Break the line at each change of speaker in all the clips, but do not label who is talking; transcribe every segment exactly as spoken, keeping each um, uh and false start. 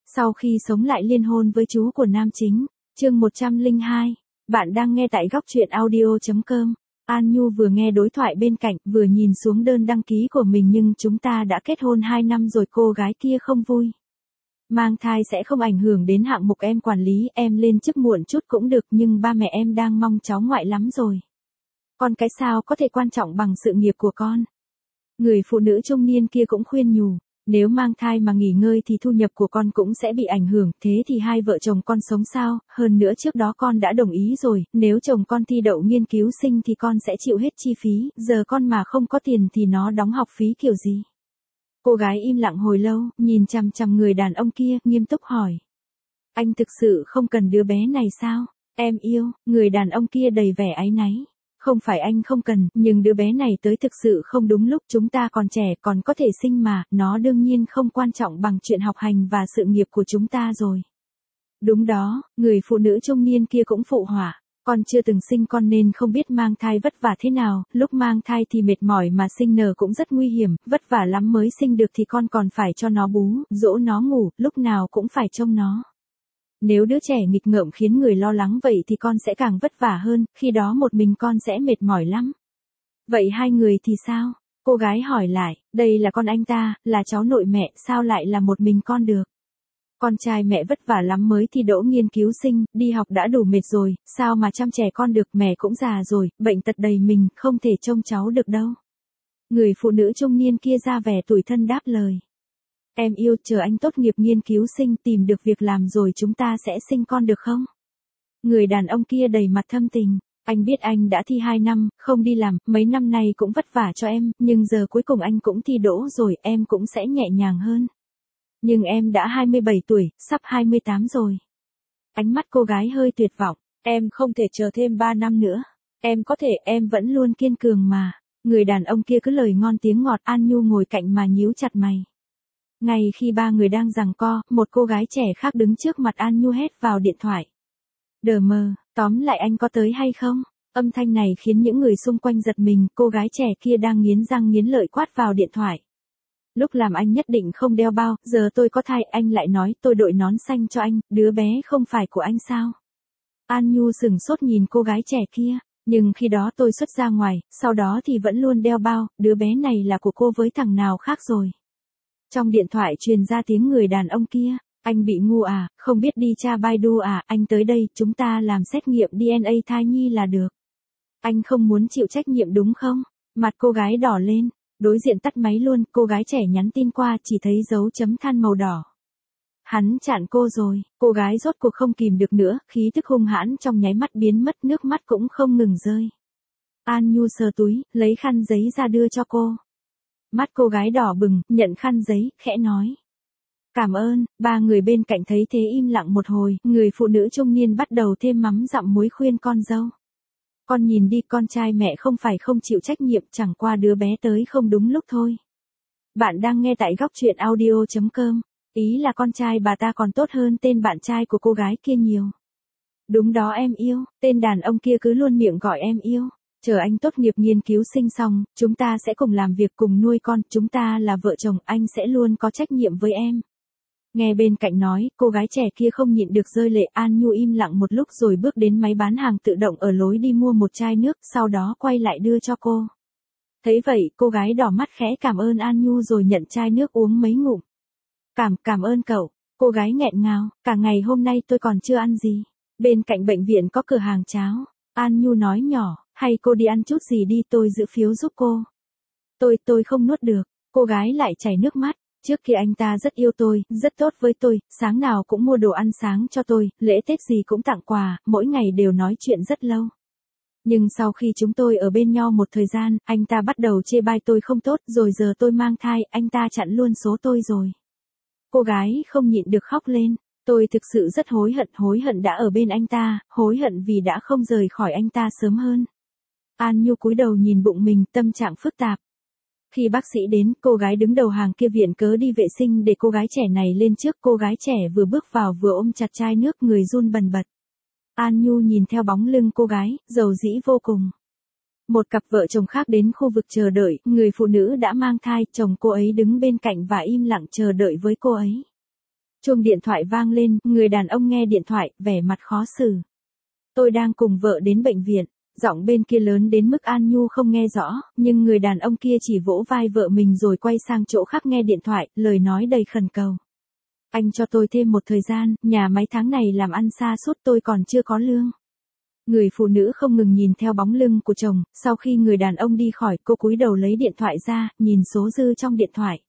Sau khi sống lại liên hôn với chú của nam chính, chương một trăm lẻ hai, bạn đang nghe tại góc truyện audio chấm com. An Nhu vừa nghe đối thoại bên cạnh, vừa nhìn xuống đơn đăng ký của mình nhưng chúng ta đã kết hôn hai năm rồi, cô gái kia không vui. Mang thai sẽ không ảnh hưởng đến hạng mục em quản lý, em lên chức muộn chút cũng được nhưng ba mẹ em đang mong cháu ngoại lắm rồi. Con cái sao có thể quan trọng bằng sự nghiệp của con. Người phụ nữ trung niên kia cũng khuyên nhủ. Nếu mang thai mà nghỉ ngơi thì thu nhập của con cũng sẽ bị ảnh hưởng, thế thì hai vợ chồng con sống sao, hơn nữa trước đó con đã đồng ý rồi, nếu chồng con thi đậu nghiên cứu sinh thì con sẽ chịu hết chi phí, giờ con mà không có tiền thì nó đóng học phí kiểu gì. Cô gái im lặng hồi lâu, nhìn chằm chằm người đàn ông kia, nghiêm túc hỏi. Anh thực sự không cần đứa bé này sao? Em yêu, người đàn ông kia đầy vẻ áy náy. Không phải anh không cần, nhưng đứa bé này tới thực sự không đúng lúc, chúng ta còn trẻ, còn có thể sinh mà, nó đương nhiên không quan trọng bằng chuyện học hành và sự nghiệp của chúng ta rồi. Đúng đó, người phụ nữ trung niên kia cũng phụ họa, con chưa từng sinh con nên không biết mang thai vất vả thế nào, lúc mang thai thì mệt mỏi mà sinh nở cũng rất nguy hiểm, vất vả lắm mới sinh được thì con còn phải cho nó bú, dỗ nó ngủ, lúc nào cũng phải trông nó. Nếu đứa trẻ nghịch ngợm khiến người lo lắng vậy thì con sẽ càng vất vả hơn, khi đó một mình con sẽ mệt mỏi lắm. Vậy hai người thì sao? Cô gái hỏi lại, đây là con anh ta, là cháu nội mẹ, sao lại là một mình con được? Con trai mẹ vất vả lắm mới thi đỗ nghiên cứu sinh, đi học đã đủ mệt rồi, sao mà chăm trẻ con được, mẹ cũng già rồi, bệnh tật đầy mình, không thể trông cháu được đâu. Người phụ nữ trung niên kia ra vẻ tủi thân đáp lời. Em yêu, chờ anh tốt nghiệp nghiên cứu sinh tìm được việc làm rồi chúng ta sẽ sinh con được không? Người đàn ông kia đầy mặt thâm tình. Anh biết anh đã thi hai năm, không đi làm, mấy năm nay cũng vất vả cho em, nhưng giờ cuối cùng anh cũng thi đỗ rồi, em cũng sẽ nhẹ nhàng hơn. Nhưng em đã hai mươi bảy tuổi, sắp hai mươi tám rồi. Ánh mắt cô gái hơi tuyệt vọng. Em không thể chờ thêm ba năm nữa. Em có thể, em vẫn luôn kiên cường mà. Người đàn ông kia cứ lời ngon tiếng ngọt, An Nhu ngồi cạnh mà nhíu chặt mày. Ngay khi ba người đang giằng co, một cô gái trẻ khác đứng trước mặt An Nhu hét vào điện thoại. Đờ mờ, tóm lại anh có tới hay không? Âm thanh này khiến những người xung quanh giật mình, cô gái trẻ kia đang nghiến răng nghiến lợi quát vào điện thoại. Lúc làm anh nhất định không đeo bao, giờ tôi có thai, anh lại nói tôi đội nón xanh cho anh, đứa bé không phải của anh sao? An Nhu sửng sốt nhìn cô gái trẻ kia, nhưng khi đó tôi xuất ra ngoài, sau đó thì vẫn luôn đeo bao, đứa bé này là của cô với thằng nào khác rồi. Trong điện thoại truyền ra tiếng người đàn ông kia, anh bị ngu à, không biết đi tra Baidu à, anh tới đây, chúng ta làm xét nghiệm đê en a thai nhi là được. Anh không muốn chịu trách nhiệm đúng không? Mặt cô gái đỏ lên, đối diện tắt máy luôn, cô gái trẻ nhắn tin qua chỉ thấy dấu chấm than màu đỏ. Hắn chặn cô rồi, cô gái rốt cuộc không kìm được nữa, khí tức hung hãn trong nháy mắt biến mất, nước mắt cũng không ngừng rơi. An Nhu sờ túi, lấy khăn giấy ra đưa cho cô. Mắt cô gái đỏ bừng, nhận khăn giấy, khẽ nói. Cảm ơn, ba người bên cạnh thấy thế im lặng một hồi, người phụ nữ trung niên bắt đầu thêm mắm dặm muối khuyên con dâu. Con nhìn đi, con trai mẹ không phải không chịu trách nhiệm, chẳng qua đứa bé tới không đúng lúc thôi. Bạn đang nghe tại góc truyện audio chấm com, ý là con trai bà ta còn tốt hơn tên bạn trai của cô gái kia nhiều. Đúng đó em yêu, tên đàn ông kia cứ luôn miệng gọi em yêu. Chờ anh tốt nghiệp nghiên cứu sinh xong, chúng ta sẽ cùng làm việc cùng nuôi con, chúng ta là vợ chồng, anh sẽ luôn có trách nhiệm với em. Nghe bên cạnh nói, cô gái trẻ kia không nhịn được rơi lệ. An Nhu im lặng một lúc rồi bước đến máy bán hàng tự động ở lối đi mua một chai nước, sau đó quay lại đưa cho cô. Thấy vậy, cô gái đỏ mắt khẽ cảm ơn An Nhu rồi nhận chai nước uống mấy ngụm. Cảm, cảm ơn cậu, cô gái nghẹn ngào, cả ngày hôm nay tôi còn chưa ăn gì. Bên cạnh bệnh viện có cửa hàng cháo. An Nhu nói nhỏ, hay cô đi ăn chút gì đi, tôi giữ phiếu giúp cô. Tôi, tôi không nuốt được, cô gái lại chảy nước mắt. Trước kia anh ta rất yêu tôi, rất tốt với tôi, sáng nào cũng mua đồ ăn sáng cho tôi, lễ Tết gì cũng tặng quà, mỗi ngày đều nói chuyện rất lâu. Nhưng sau khi chúng tôi ở bên nhau một thời gian, anh ta bắt đầu chê bai tôi không tốt, rồi giờ tôi mang thai, anh ta chặn luôn số tôi rồi. Cô gái không nhịn được khóc lên. Tôi thực sự rất hối hận, hối hận đã ở bên anh ta, hối hận vì đã không rời khỏi anh ta sớm hơn. An Nhu cúi đầu nhìn bụng mình, tâm trạng phức tạp. Khi bác sĩ đến, cô gái đứng đầu hàng kia viện cớ đi vệ sinh để cô gái trẻ này lên trước, cô gái trẻ vừa bước vào vừa ôm chặt chai nước, người run bần bật. An Nhu nhìn theo bóng lưng cô gái, dầu dĩ vô cùng. Một cặp vợ chồng khác đến khu vực chờ đợi, người phụ nữ đã mang thai, chồng cô ấy đứng bên cạnh và im lặng chờ đợi với cô ấy. Chuông điện thoại vang lên, người đàn ông nghe điện thoại, vẻ mặt khó xử. Tôi đang cùng vợ đến bệnh viện. Giọng bên kia lớn đến mức An Nhu không nghe rõ, nhưng người đàn ông kia chỉ vỗ vai vợ mình rồi quay sang chỗ khác nghe điện thoại, lời nói đầy khẩn cầu. Anh cho tôi thêm một thời gian, nhà máy tháng này làm ăn sa sút tôi còn chưa có lương. Người phụ nữ không ngừng nhìn theo bóng lưng của chồng, sau khi người đàn ông đi khỏi cô cúi đầu lấy điện thoại ra, nhìn số dư trong điện thoại.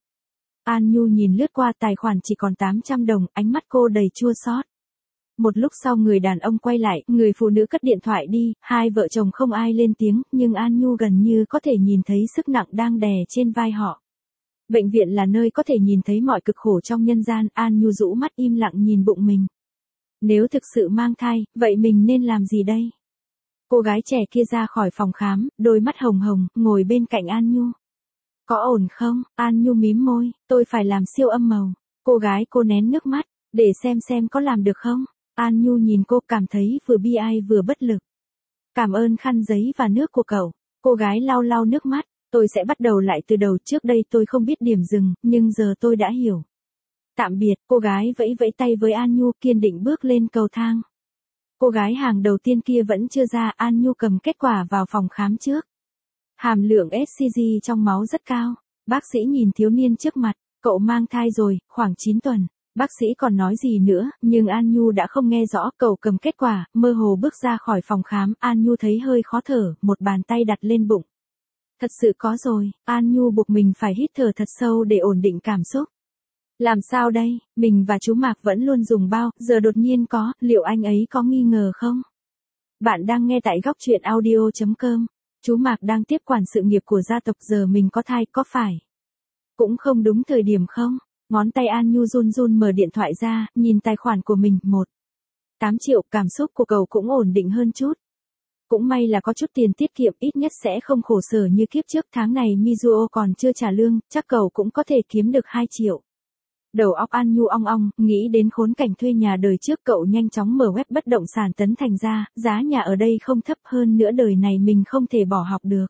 An Nhu nhìn lướt qua tài khoản chỉ còn tám trăm đồng, ánh mắt cô đầy chua xót. Một lúc sau người đàn ông quay lại, người phụ nữ cất điện thoại đi, hai vợ chồng không ai lên tiếng, nhưng An Nhu gần như có thể nhìn thấy sức nặng đang đè trên vai họ. Bệnh viện là nơi có thể nhìn thấy mọi cực khổ trong nhân gian, An Nhu rũ mắt im lặng nhìn bụng mình. Nếu thực sự mang thai, vậy mình nên làm gì đây? Cô gái trẻ kia ra khỏi phòng khám, đôi mắt hồng hồng, ngồi bên cạnh An Nhu. Có ổn không? An Nhu mím môi, tôi phải làm siêu âm màu. Cô gái cô nén nước mắt, để xem xem có làm được không? An Nhu nhìn cô cảm thấy vừa bi ai vừa bất lực. Cảm ơn khăn giấy và nước của cậu. Cô gái lau lau nước mắt, tôi sẽ bắt đầu lại từ đầu, trước đây tôi không biết điểm dừng, nhưng giờ tôi đã hiểu. Tạm biệt, cô gái vẫy vẫy tay với An Nhu kiên định bước lên cầu thang. Cô gái hàng đầu tiên kia vẫn chưa ra, An Nhu cầm kết quả vào phòng khám trước. Hàm lượng ét xê giê trong máu rất cao. Bác sĩ nhìn thiếu niên trước mặt, cậu mang thai rồi, khoảng chín tuần. Bác sĩ còn nói gì nữa, nhưng An Nhu đã không nghe rõ, cậu cầm kết quả, mơ hồ bước ra khỏi phòng khám, An Nhu thấy hơi khó thở, một bàn tay đặt lên bụng. Thật sự có rồi, An Nhu buộc mình phải hít thở thật sâu để ổn định cảm xúc. Làm sao đây, mình và chú Mạc vẫn luôn dùng bao, giờ đột nhiên có, liệu anh ấy có nghi ngờ không? Bạn đang nghe tại góc truyện audio chấm com. Chú Mạc đang tiếp quản sự nghiệp của gia tộc, giờ mình có thai, có phải cũng không đúng thời điểm không? Ngón tay An Nhu run run mở điện thoại ra, nhìn tài khoản của mình, một phẩy tám triệu, cảm xúc của cậu cũng ổn định hơn chút. Cũng may là có chút tiền tiết kiệm, ít nhất sẽ không khổ sở như kiếp trước, tháng này Mizuo còn chưa trả lương, chắc cậu cũng có thể kiếm được hai triệu. Đầu óc An Nhu ong ong, nghĩ đến khốn cảnh thuê nhà đời trước, cậu nhanh chóng mở web bất động sản Tấn Thành ra, giá nhà ở đây không thấp, hơn nữa đời này mình không thể bỏ học được.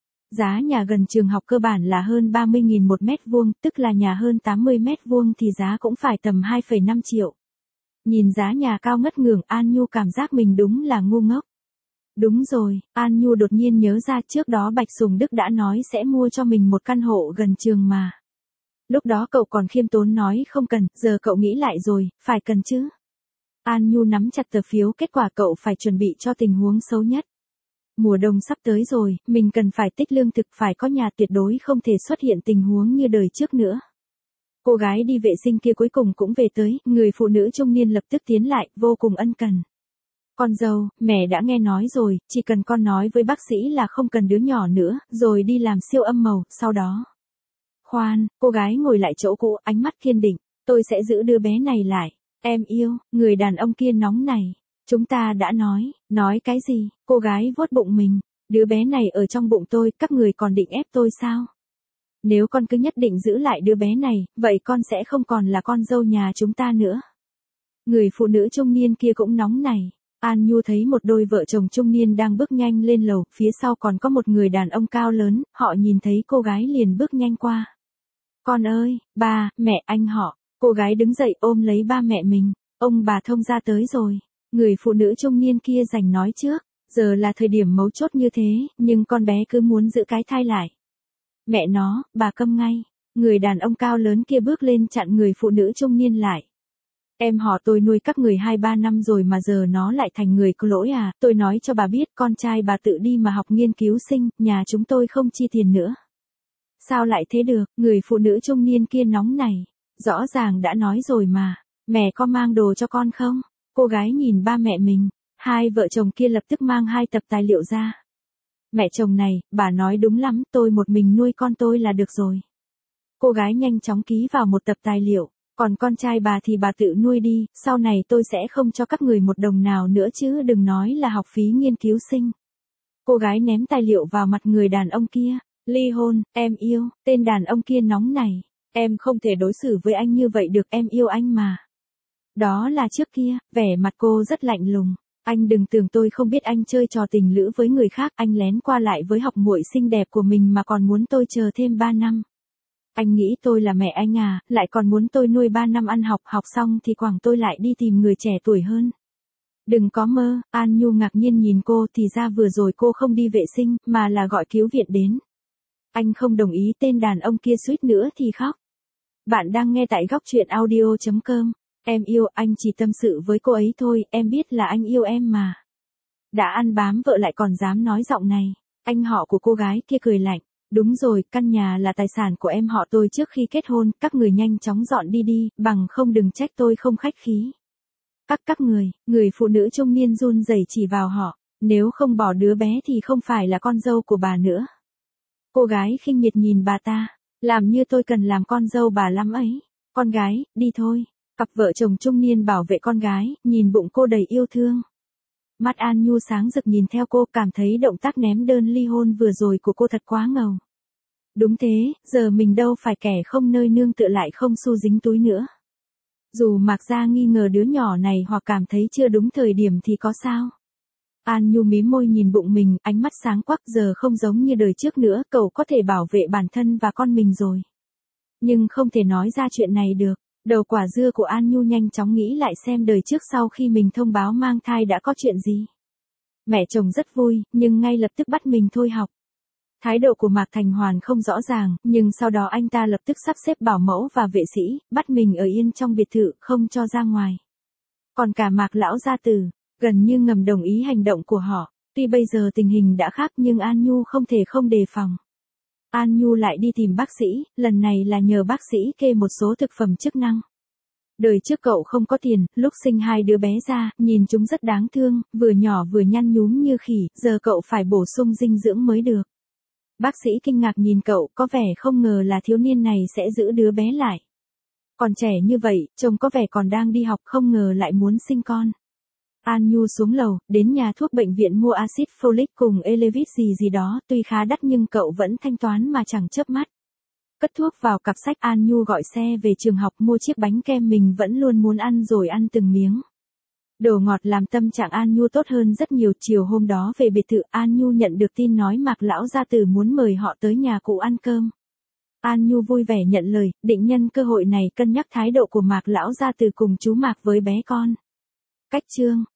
Giá nhà gần trường học cơ bản là hơn ba mươi nghìn một mét vuông, tức là nhà hơn tám mươi mét vuông thì giá cũng phải tầm hai phẩy năm triệu. Nhìn giá nhà cao ngất ngưởng, An Nhu cảm giác mình đúng là ngu ngốc. Đúng rồi, An Nhu đột nhiên nhớ ra trước đó Bạch Sùng Đức đã nói sẽ mua cho mình một căn hộ gần trường mà. Lúc đó cậu còn khiêm tốn nói không cần, giờ cậu nghĩ lại rồi, phải cần chứ. An Nhu nắm chặt tờ phiếu, kết quả cậu phải chuẩn bị cho tình huống xấu nhất. Mùa đông sắp tới rồi, mình cần phải tích lương thực, phải có nhà, tuyệt đối không thể xuất hiện tình huống như đời trước nữa. Cô gái đi vệ sinh kia cuối cùng cũng về tới, người phụ nữ trung niên lập tức tiến lại, vô cùng ân cần. Con dâu, mẹ đã nghe nói rồi, chỉ cần con nói với bác sĩ là không cần đứa nhỏ nữa, rồi đi làm siêu âm màu, sau đó. Khoan, cô gái ngồi lại chỗ cũ, ánh mắt kiên định, tôi sẽ giữ đứa bé này lại. Em yêu, người đàn ông kia nóng này. Chúng ta đã nói, nói cái gì, cô gái vuốt bụng mình, đứa bé này ở trong bụng tôi, các người còn định ép tôi sao? Nếu con cứ nhất định giữ lại đứa bé này, vậy con sẽ không còn là con dâu nhà chúng ta nữa. Người phụ nữ trung niên kia cũng nóng này. An Nhu thấy một đôi vợ chồng trung niên đang bước nhanh lên lầu, phía sau còn có một người đàn ông cao lớn, họ nhìn thấy cô gái liền bước nhanh qua. Con ơi, ba, mẹ, anh họ. Cô gái đứng dậy ôm lấy ba mẹ mình, ông bà thông gia tới rồi. Người phụ nữ trung niên kia giành nói trước, giờ là thời điểm mấu chốt như thế, nhưng con bé cứ muốn giữ cái thai lại. Mẹ nó, bà câm ngay. Người đàn ông cao lớn kia bước lên chặn người phụ nữ trung niên lại. Em họ tôi nuôi các người hai ba năm rồi mà giờ nó lại thành người có lỗi à, tôi nói cho bà biết, con trai bà tự đi mà học nghiên cứu sinh, nhà chúng tôi không chi tiền nữa. Sao lại thế được, người phụ nữ trung niên kia nóng này, rõ ràng đã nói rồi mà, mẹ có mang đồ cho con không? Cô gái nhìn ba mẹ mình, hai vợ chồng kia lập tức mang hai tập tài liệu ra. Mẹ chồng này, bà nói đúng lắm, tôi một mình nuôi con tôi là được rồi. Cô gái nhanh chóng ký vào một tập tài liệu, còn con trai bà thì bà tự nuôi đi, sau này tôi sẽ không cho các người một đồng nào nữa chứ đừng nói là học phí nghiên cứu sinh. Cô gái ném tài liệu vào mặt người đàn ông kia, ly hôn, em yêu, tên đàn ông kia nóng này, em không thể đối xử với anh như vậy được, em yêu anh mà. Đó là trước kia, vẻ mặt cô rất lạnh lùng. Anh đừng tưởng tôi không biết anh chơi trò tình lữ với người khác, anh lén qua lại với học muội xinh đẹp của mình mà còn muốn tôi chờ thêm ba năm. Anh nghĩ tôi là mẹ anh à, lại còn muốn tôi nuôi ba năm ăn học, học xong thì quẳng tôi lại đi tìm người trẻ tuổi hơn. Đừng có mơ, An Nhu ngạc nhiên nhìn cô, thì ra vừa rồi cô không đi vệ sinh, mà là gọi cứu viện đến. Anh không đồng ý, tên đàn ông kia suýt nữa thì khóc. Bạn đang nghe tại góc truyện audio chấm com. Em yêu, anh chỉ tâm sự với cô ấy thôi, em biết là anh yêu em mà. Đã ăn bám vợ lại còn dám nói giọng này. Anh họ của cô gái kia cười lạnh. Đúng rồi, căn nhà là tài sản của em họ tôi trước khi kết hôn, các người nhanh chóng dọn đi đi, bằng không đừng trách tôi không khách khí. Các các người, người phụ nữ trung niên run rẩy chỉ vào họ, nếu không bỏ đứa bé thì không phải là con dâu của bà nữa. Cô gái khinh miệt nhìn bà ta, làm như tôi cần làm con dâu bà lắm ấy. Con gái, đi thôi. Cặp vợ chồng trung niên bảo vệ con gái, nhìn bụng cô đầy yêu thương. Mắt An Nhu sáng rực nhìn theo cô, cảm thấy động tác ném đơn ly hôn vừa rồi của cô thật quá ngầu. Đúng thế, giờ mình đâu phải kẻ không nơi nương tựa lại không xu dính túi nữa. Dù Mạc Gia nghi ngờ đứa nhỏ này hoặc cảm thấy chưa đúng thời điểm thì có sao. An Nhu mím môi nhìn bụng mình, ánh mắt sáng quắc, giờ không giống như đời trước nữa, cậu có thể bảo vệ bản thân và con mình rồi. Nhưng không thể nói ra chuyện này được. Đầu quả dưa của An Nhu nhanh chóng nghĩ lại xem đời trước sau khi mình thông báo mang thai đã có chuyện gì. Mẹ chồng rất vui, nhưng ngay lập tức bắt mình thôi học. Thái độ của Mạc Thành Hoàn không rõ ràng, nhưng sau đó anh ta lập tức sắp xếp bảo mẫu và vệ sĩ, bắt mình ở yên trong biệt thự, không cho ra ngoài. Còn cả Mạc lão gia tử, gần như ngầm đồng ý hành động của họ. Tuy bây giờ tình hình đã khác nhưng An Nhu không thể không đề phòng. An Nhu lại đi tìm bác sĩ, lần này là nhờ bác sĩ kê một số thực phẩm chức năng. Đời trước cậu không có tiền, lúc sinh hai đứa bé ra, nhìn chúng rất đáng thương, vừa nhỏ vừa nhăn nhúm như khỉ, giờ cậu phải bổ sung dinh dưỡng mới được. Bác sĩ kinh ngạc nhìn cậu, có vẻ không ngờ là thiếu niên này sẽ giữ đứa bé lại. Còn trẻ như vậy, trông có vẻ còn đang đi học, không ngờ lại muốn sinh con. An Nhu xuống lầu, đến nhà thuốc bệnh viện mua axit folic cùng Elevit gì gì đó, tuy khá đắt nhưng cậu vẫn thanh toán mà chẳng chớp mắt. Cất thuốc vào cặp sách, An Nhu gọi xe về trường học mua chiếc bánh kem mình vẫn luôn muốn ăn rồi ăn từng miếng. Đồ ngọt làm tâm trạng An Nhu tốt hơn rất nhiều. Chiều hôm đó về biệt thự, An Nhu nhận được tin nói Mạc lão gia tử muốn mời họ tới nhà cụ ăn cơm. An Nhu vui vẻ nhận lời, định nhân cơ hội này cân nhắc thái độ của Mạc lão gia tử cùng chú Mạc với bé con. Cách chương